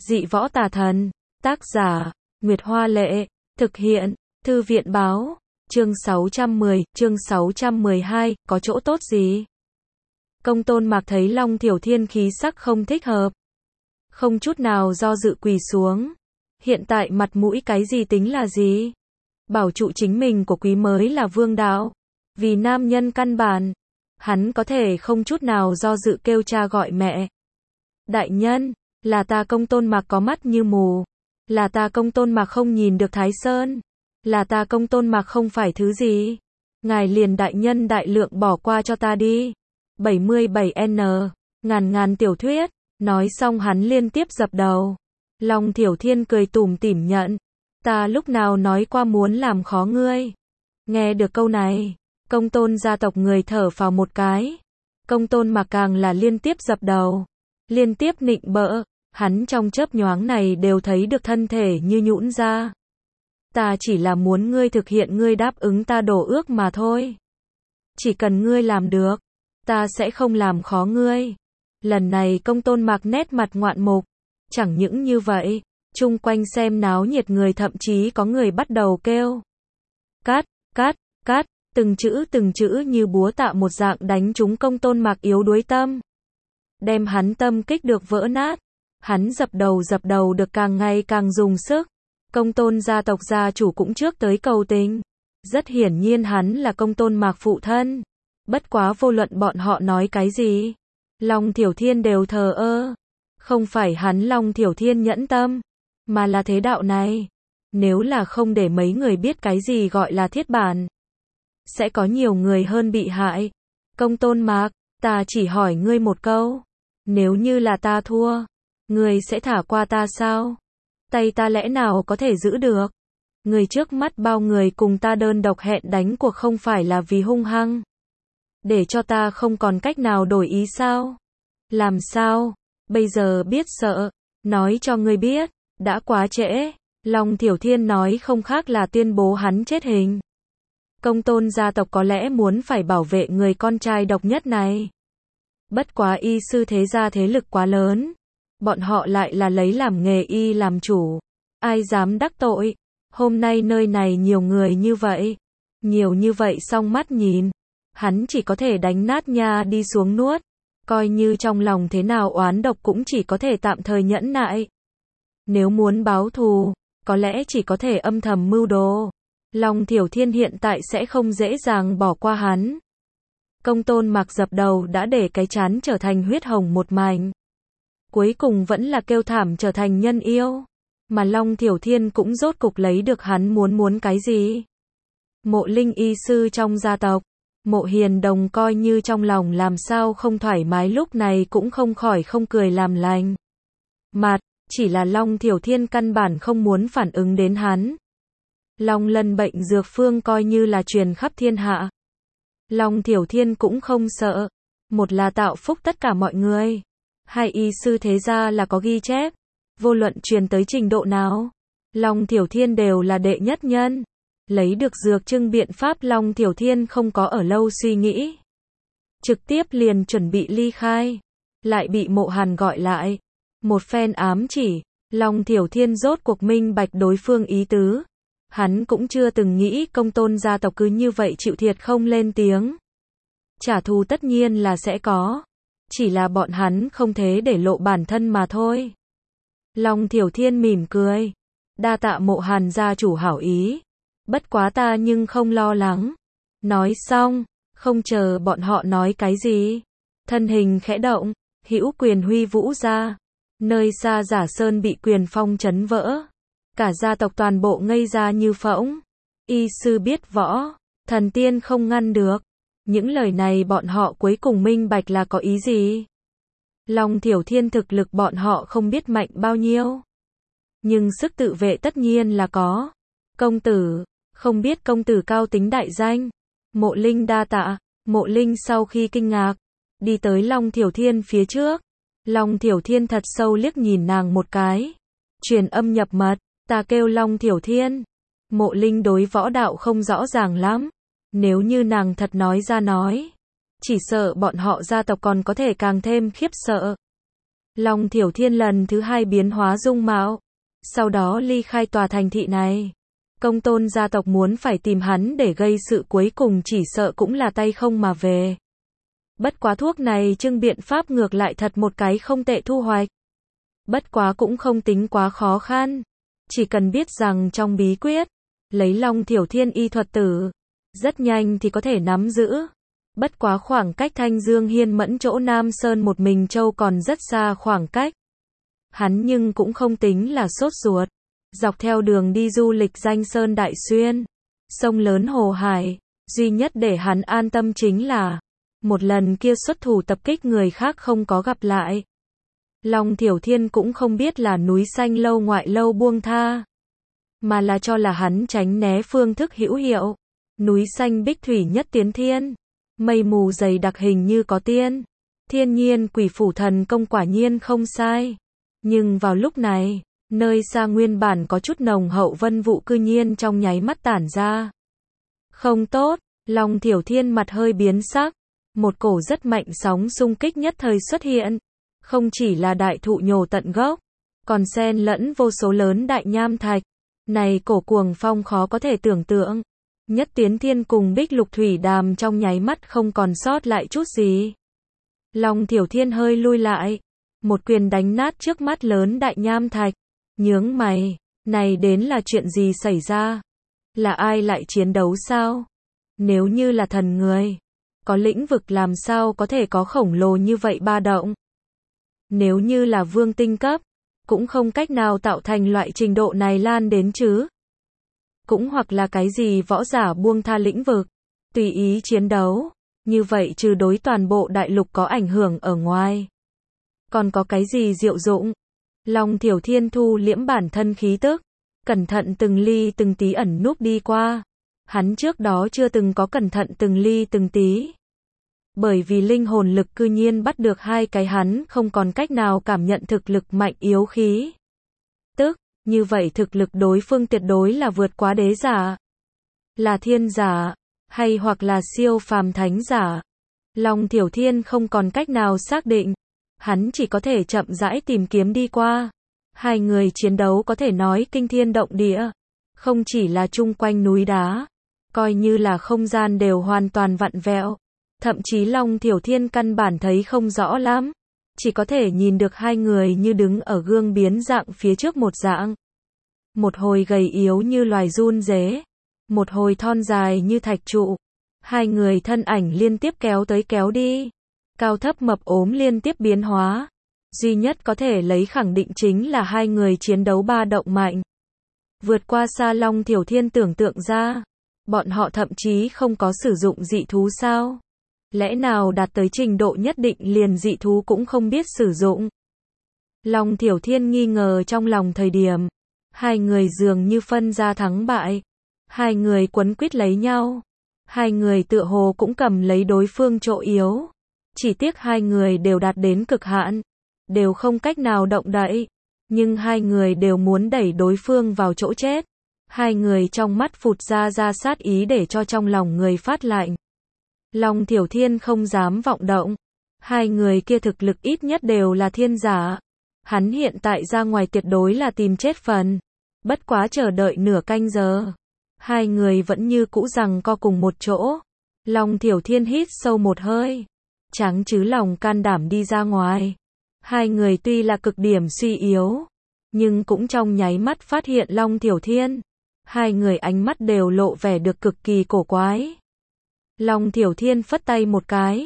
Dị võ tà thần. Tác giả, Nguyệt Hoa Lệ. Thực hiện, Thư viện Báo. Chương 612, có chỗ tốt gì? Công Tôn Mạc thấy Long Thiểu Thiên khí sắc không thích hợp. Không chút nào do dự quỳ xuống. Hiện tại mặt mũi cái gì tính là gì? Bảo trụ chính mình của quý mới là vương đạo. Vì nam nhân căn bản, hắn có thể không chút nào do dự kêu cha gọi mẹ. Đại nhân, là ta Công Tôn Mạc có mắt như mù. Là ta Công Tôn Mạc không nhìn được Thái Sơn. Là ta Công Tôn Mạc không phải thứ gì. Ngài liền đại nhân đại lượng bỏ qua cho ta đi. 77N, ngàn tiểu thuyết. Nói xong hắn liên tiếp dập đầu. Long Thiểu Thiên cười tủm tỉm nhận. Ta lúc nào nói qua muốn làm khó ngươi. Nghe được câu này, Công Tôn gia tộc người thở phào một cái. Công Tôn Mạc càng là liên tiếp dập đầu. Liên tiếp nịnh bợ. Hắn trong chớp nhoáng này đều thấy được thân thể như nhũn ra. Ta chỉ là muốn ngươi thực hiện ngươi đáp ứng ta đổ ước mà thôi. Chỉ cần ngươi làm được, ta sẽ không làm khó ngươi. Lần này Công Tôn Mạc nét mặt ngoạn mục. Chẳng những như vậy, chung quanh xem náo nhiệt người thậm chí có người bắt đầu kêu. Cát, cát, cát, từng chữ như búa tạ một dạng đánh trúng Công Tôn Mạc yếu đuối tâm. Đem hắn tâm kích được vỡ nát. Hắn dập đầu được càng ngày càng dùng sức. Công Tôn gia tộc gia chủ cũng trước tới cầu tình. Rất hiển nhiên hắn là Công Tôn Mạc phụ thân. Bất quá vô luận bọn họ nói cái gì, Long Thiểu Thiên đều thờ ơ. Không phải hắn Long Thiểu Thiên nhẫn tâm, mà là thế đạo này. Nếu là không để mấy người biết cái gì gọi là thiết bản, sẽ có nhiều người hơn bị hại. Công Tôn Mạc, ta chỉ hỏi ngươi một câu. Nếu như là ta thua, ngươi sẽ thả qua ta sao? Tay ta lẽ nào có thể giữ được? Người trước mắt bao người cùng ta đơn độc hẹn đánh cuộc không phải là vì hung hăng, để cho ta không còn cách nào đổi ý sao? Làm sao? Bây giờ biết sợ, nói cho ngươi biết, đã quá trễ. Long Thiểu Thiên nói không khác là tuyên bố hắn chết hình. Công Tôn gia tộc có lẽ muốn phải bảo vệ người con trai độc nhất này. Bất quá y sư thế gia thế lực quá lớn. Bọn họ lại là lấy làm nghề y làm chủ. Ai dám đắc tội? Hôm nay nơi này nhiều người như vậy. Nhiều như vậy song mắt nhìn. Hắn chỉ có thể đánh nát nha đi xuống nuốt. Coi như trong lòng thế nào oán độc cũng chỉ có thể tạm thời nhẫn nại. Nếu muốn báo thù, có lẽ chỉ có thể âm thầm mưu đồ. Long Thiểu Thiên hiện tại sẽ không dễ dàng bỏ qua hắn. Công Tôn Mạc dập đầu đã để cái trán trở thành huyết hồng một mảnh. Cuối cùng vẫn là kêu thảm trở thành nhân yêu. Mà Long Thiểu Thiên cũng rốt cục lấy được hắn muốn cái gì. Mộ Linh y sư trong gia tộc. Mộ Hiền Đồng coi như trong lòng làm sao không thoải mái lúc này cũng không khỏi không cười làm lành. Mặt, chỉ là Long Thiểu Thiên căn bản không muốn phản ứng đến hắn. Long Lân bệnh dược phương coi như là truyền khắp thiên hạ. Long Thiểu Thiên cũng không sợ. Một là tạo phúc tất cả mọi người. Hai y sư thế gia là có ghi chép. Vô luận truyền tới trình độ nào, Long Thiểu Thiên đều là đệ nhất nhân. Lấy được dược trưng biện pháp Long Thiểu Thiên không có ở lâu suy nghĩ. Trực tiếp liền chuẩn bị ly khai. Lại bị Mộ Hàn gọi lại. Một phen ám chỉ, Long Thiểu Thiên rốt cuộc minh bạch đối phương ý tứ. Hắn cũng chưa từng nghĩ Công Tôn gia tộc cứ như vậy chịu thiệt không lên tiếng. Trả thù tất nhiên là sẽ có. Chỉ là bọn hắn không thế để lộ bản thân mà thôi. Long Thiểu Thiên mỉm cười. Đa tạ Mộ Hàn gia chủ hảo ý. Bất quá ta nhưng không lo lắng. Nói xong, không chờ bọn họ nói cái gì. Thân hình khẽ động, hữu quyền huy vũ ra. Nơi xa Giả Sơn bị quyền phong chấn vỡ. Cả gia tộc toàn bộ ngây ra như phỗng. Y sư biết võ, thần tiên không ngăn được. Những lời này bọn họ cuối cùng minh bạch là có ý gì? Long Thiểu Thiên thực lực bọn họ không biết mạnh bao nhiêu. Nhưng sức tự vệ tất nhiên là có. Công tử, không biết công tử cao tính đại danh. Mộ Linh đa tạ. Mộ Linh sau khi kinh ngạc, đi tới Long Thiểu Thiên phía trước. Long Thiểu Thiên thật sâu liếc nhìn nàng một cái. Truyền âm nhập mật, ta kêu Long Thiểu Thiên. Mộ Linh đối võ đạo không rõ ràng lắm. Nếu như nàng thật nói ra nói, chỉ sợ bọn họ gia tộc còn có thể càng thêm khiếp sợ. Long Thiểu Thiên lần thứ hai biến hóa dung mạo, sau đó ly khai tòa thành thị này. Công tôn gia tộc muốn phải tìm hắn để gây sự, cuối cùng chỉ sợ cũng là tay không mà về. Bất quá thuốc này trưng biện pháp ngược lại thật một cái không tệ thu hoạch. Bất quá cũng không tính quá khó khăn. Chỉ cần biết rằng trong bí quyết, lấy Long Thiểu Thiên y thuật tử, rất nhanh thì có thể nắm giữ. Bất quá khoảng cách Thanh Dương Hiên Mẫn chỗ Nam Sơn một mình châu còn rất xa khoảng cách. Hắn nhưng cũng không tính là sốt ruột. Dọc theo đường đi du lịch danh sơn đại xuyên, sông lớn hồ hải, duy nhất để hắn an tâm chính là một lần kia xuất thủ tập kích người khác không có gặp lại. Long Thiểu Thiên cũng không biết là núi xanh lâu ngoại lâu buông tha, mà là cho là hắn tránh né phương thức hữu hiệu. Núi xanh bích thủy nhất tiến thiên, mây mù dày đặc hình như có tiên. Thiên nhiên quỷ phủ thần công quả nhiên không sai. Nhưng vào lúc này, nơi xa nguyên bản có chút nồng hậu vân vụ cư nhiên trong nháy mắt tản ra. Không tốt, Long Thiểu Thiên mặt hơi biến sắc. Một cổ rất mạnh sóng xung kích nhất thời xuất hiện. Không chỉ là đại thụ nhổ tận gốc, còn xen lẫn vô số lớn đại nham thạch. Này cổ cuồng phong khó có thể tưởng tượng. Nhất tiến thiên cùng bích lục thủy đàm trong nháy mắt không còn sót lại chút gì. Long Thiểu Thiên hơi lui lại. Một quyền đánh nát trước mắt lớn đại nham thạch. Nhướng mày, này đến là chuyện gì xảy ra? Là ai lại chiến đấu sao? Nếu như là thần người, có lĩnh vực làm sao có thể có khổng lồ như vậy ba động? Nếu như là vương tinh cấp, cũng không cách nào tạo thành loại trình độ này lan đến chứ. Cũng hoặc là cái gì võ giả buông tha lĩnh vực, tùy ý chiến đấu, như vậy trừ đối toàn bộ đại lục có ảnh hưởng ở ngoài. Còn có cái gì diệu dụng? Long Thiểu Thiên thu liễm bản thân khí tức, cẩn thận từng ly từng tí ẩn núp đi qua. Hắn trước đó chưa từng có cẩn thận từng ly từng tí. Bởi vì linh hồn lực cư nhiên bắt được hai cái hắn không còn cách nào cảm nhận thực lực mạnh yếu khí. Tức, như vậy thực lực đối phương tuyệt đối là vượt quá đế giả, là thiên giả, hay hoặc là siêu phàm thánh giả. Long Thiểu Thiên không còn cách nào xác định. Hắn chỉ có thể chậm rãi tìm kiếm đi qua. Hai người chiến đấu có thể nói kinh thiên động địa. Không chỉ là chung quanh núi đá, coi như là không gian đều hoàn toàn vặn vẹo. Thậm chí Long Thiểu Thiên căn bản thấy không rõ lắm. Chỉ có thể nhìn được hai người như đứng ở gương biến dạng phía trước một dạng. Một hồi gầy yếu như loài run rế, một hồi thon dài như thạch trụ. Hai người thân ảnh liên tiếp kéo tới kéo đi. Cao thấp mập ốm liên tiếp biến hóa. Duy nhất có thể lấy khẳng định chính là hai người chiến đấu ba động mạnh. Vượt qua xa Long Thiểu Thiên tưởng tượng ra. Bọn họ thậm chí không có sử dụng dị thú sao? Lẽ nào đạt tới trình độ nhất định liền dị thú cũng không biết sử dụng? Long Thiểu Thiên nghi ngờ trong lòng thời điểm. Hai người dường như phân ra thắng bại. Hai người quấn quýt lấy nhau. Hai người tựa hồ cũng cầm lấy đối phương chỗ yếu. Chỉ tiếc hai người đều đạt đến cực hạn, đều không cách nào động đậy, nhưng hai người đều muốn đẩy đối phương vào chỗ chết. Hai người trong mắt phụt ra sát ý để cho trong lòng người phát lạnh. Long Thiểu Thiên không dám vọng động. Hai người kia thực lực ít nhất đều là thiên giả. Hắn hiện tại ra ngoài tuyệt đối là tìm chết phần. Bất quá chờ đợi nửa canh giờ, hai người vẫn như cũ giằng co cùng một chỗ. Long Thiểu Thiên hít sâu một hơi, trắng chứ lòng can đảm đi ra ngoài. Hai người tuy là cực điểm suy yếu, nhưng cũng trong nháy mắt phát hiện Long Thiểu Thiên. Hai người ánh mắt đều lộ vẻ được cực kỳ cổ quái. Long Thiểu Thiên phất tay một cái.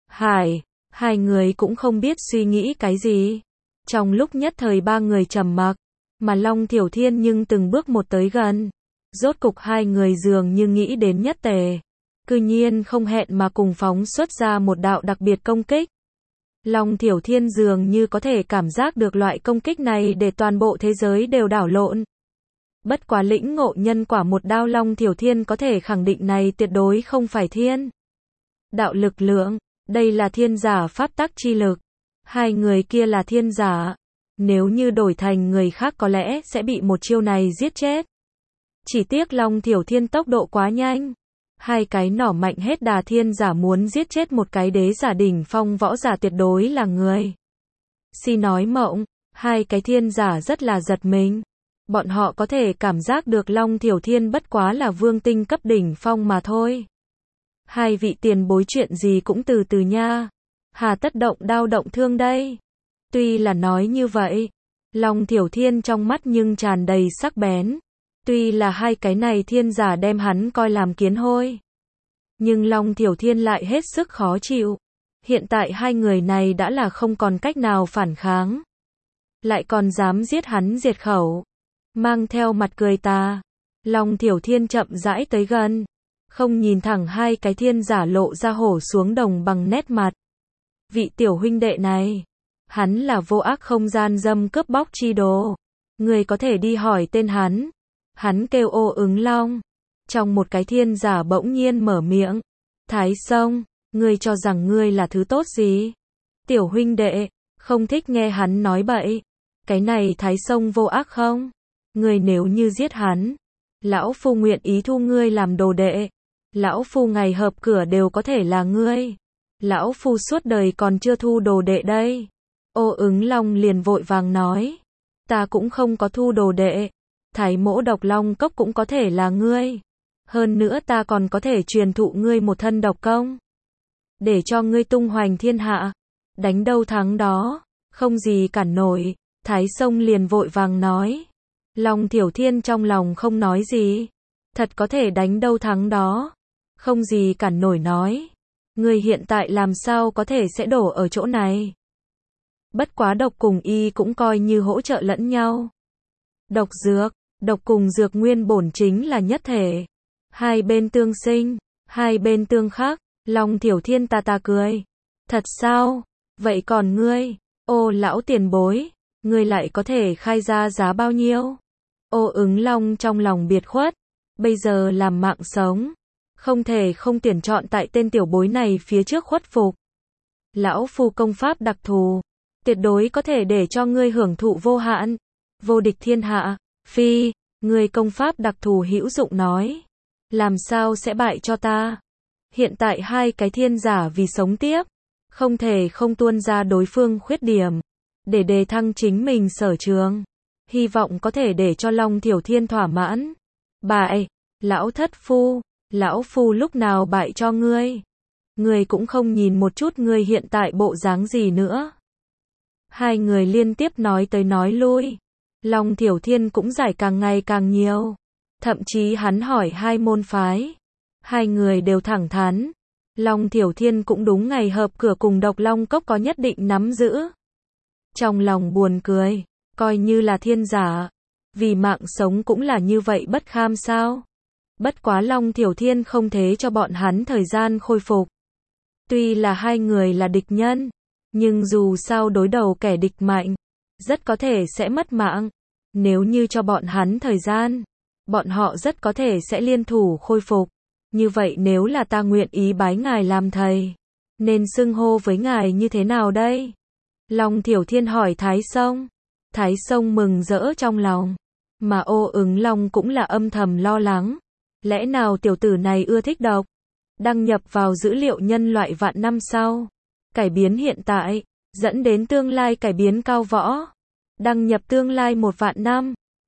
Hai người cũng không biết suy nghĩ cái gì. Trong lúc nhất thời ba người trầm mặc, mà Long Thiểu Thiên nhưng từng bước một tới gần. Rốt cục hai người dường như nghĩ đến nhất tề. Cư nhiên không hẹn mà cùng phóng xuất ra một đạo đặc biệt công kích. Long Thiểu Thiên dường như có thể cảm giác được loại công kích này để toàn bộ thế giới đều đảo lộn. Bất quá lĩnh ngộ nhân quả một đao Long Thiểu Thiên có thể khẳng định này tuyệt đối không phải thiên đạo lực lượng, đây là thiên giả pháp tắc chi lực. Hai người kia là thiên giả, nếu như đổi thành người khác có lẽ sẽ bị một chiêu này giết chết. Chỉ tiếc Long Thiểu Thiên tốc độ quá nhanh. Hai cái nỏ mạnh hết đà thiên giả muốn giết chết một cái đế giả đỉnh phong võ giả tuyệt đối là người Si nói mộng, hai cái thiên giả rất là giật mình. Bọn họ có thể cảm giác được Long Thiểu Thiên bất quá là vương tinh cấp đỉnh phong mà thôi. Hai vị tiền bối chuyện gì cũng từ từ nha. Hà tất động đao động thương đây. Tuy là nói như vậy, Long Thiểu Thiên trong mắt nhưng tràn đầy sắc bén. Tuy là hai cái này thiên giả đem hắn coi làm kiến hôi, nhưng Long Thiểu Thiên lại hết sức khó chịu. Hiện tại hai người này đã là không còn cách nào phản kháng, lại còn dám giết hắn diệt khẩu. Mang theo mặt cười tà, Long Thiểu Thiên chậm rãi tới gần, không nhìn thẳng hai cái thiên giả lộ ra hổ xuống đồng bằng nét mặt. Vị tiểu huynh đệ này, hắn là vô ác không gian dâm cướp bóc chi đồ. Người có thể đi hỏi tên hắn. Hắn kêu Ô Ứng Long. Trong một cái thiên giả bỗng nhiên mở miệng. Thái Sông, ngươi cho rằng ngươi là thứ tốt gì? Tiểu huynh đệ, không thích nghe hắn nói bậy. Cái này Thái Sông vô ác không? Ngươi nếu như giết hắn, lão phu nguyện ý thu ngươi làm đồ đệ. Lão phu ngày hợp cửa đều có thể là ngươi. Lão phu suốt đời còn chưa thu đồ đệ đây. Ô Ứng Long liền vội vàng nói. Ta cũng không có thu đồ đệ. Thái mỗ độc long cốc cũng có thể là ngươi. Hơn nữa ta còn có thể truyền thụ ngươi một thân độc công, để cho ngươi tung hoành thiên hạ. Đánh đâu thắng đó, không gì cản nổi. Thái Sông liền vội vàng nói. Long Thiểu Thiên trong lòng không nói gì. Thật có thể đánh đâu thắng đó, không gì cản nổi nói. Ngươi hiện tại làm sao có thể sẽ đổ ở chỗ này. Bất quá độc cùng y cũng coi như hỗ trợ lẫn nhau. Độc cùng dược nguyên bổn chính là nhất thể. Hai bên tương sinh, hai bên tương khắc. Long Thiểu Thiên ta cười. Thật sao? Vậy còn ngươi? Ô lão tiền bối, ngươi lại có thể khai ra giá bao nhiêu? Ô Ứng Long trong lòng biệt khuất. Bây giờ làm mạng sống, không thể không tuyển chọn tại tên tiểu bối này phía trước khuất phục. Lão phu công pháp đặc thù, tuyệt đối có thể để cho ngươi hưởng thụ vô hạn, vô địch thiên hạ. Phi, ngươi công pháp đặc thù hữu dụng nói, làm sao sẽ bại cho ta? Hiện tại hai cái thiên giả vì sống tiếp, không thể không tuôn ra đối phương khuyết điểm, để đề thăng chính mình sở trường, hy vọng có thể để cho Long Thiểu Thiên thỏa mãn. Bại, lão thất phu, lão phu lúc nào bại cho ngươi? Ngươi cũng không nhìn một chút ngươi hiện tại bộ dáng gì nữa. Hai người liên tiếp nói tới nói lui. Long Thiểu Thiên cũng giải càng ngày càng nhiều. Thậm chí hắn hỏi hai môn phái. Hai người đều thẳng thắn. Long Thiểu Thiên cũng đúng ngày hợp cửa cùng độc long cốc có nhất định nắm giữ. Trong lòng buồn cười, coi như là thiên giả, vì mạng sống cũng là như vậy bất kham sao. Bất quá Long Thiểu Thiên không thế cho bọn hắn thời gian khôi phục. Tuy là hai người là địch nhân, nhưng dù sao đối đầu kẻ địch mạnh, rất có thể sẽ mất mạng. Nếu như cho bọn hắn thời gian, bọn họ rất có thể sẽ liên thủ khôi phục. Như vậy nếu là ta nguyện ý bái ngài làm thầy, nên xưng hô với ngài như thế nào đây? Long Thiểu Thiên hỏi Thái Sông. Thái Sông mừng rỡ trong lòng, mà Ô Ứng Long cũng là âm thầm lo lắng. Lẽ nào tiểu tử này ưa thích độc? Đăng nhập vào dữ liệu nhân loại vạn năm sau. Cải biến hiện tại, dẫn đến tương lai cải biến cao võ. Đăng nhập tương lai 1 vạn năm.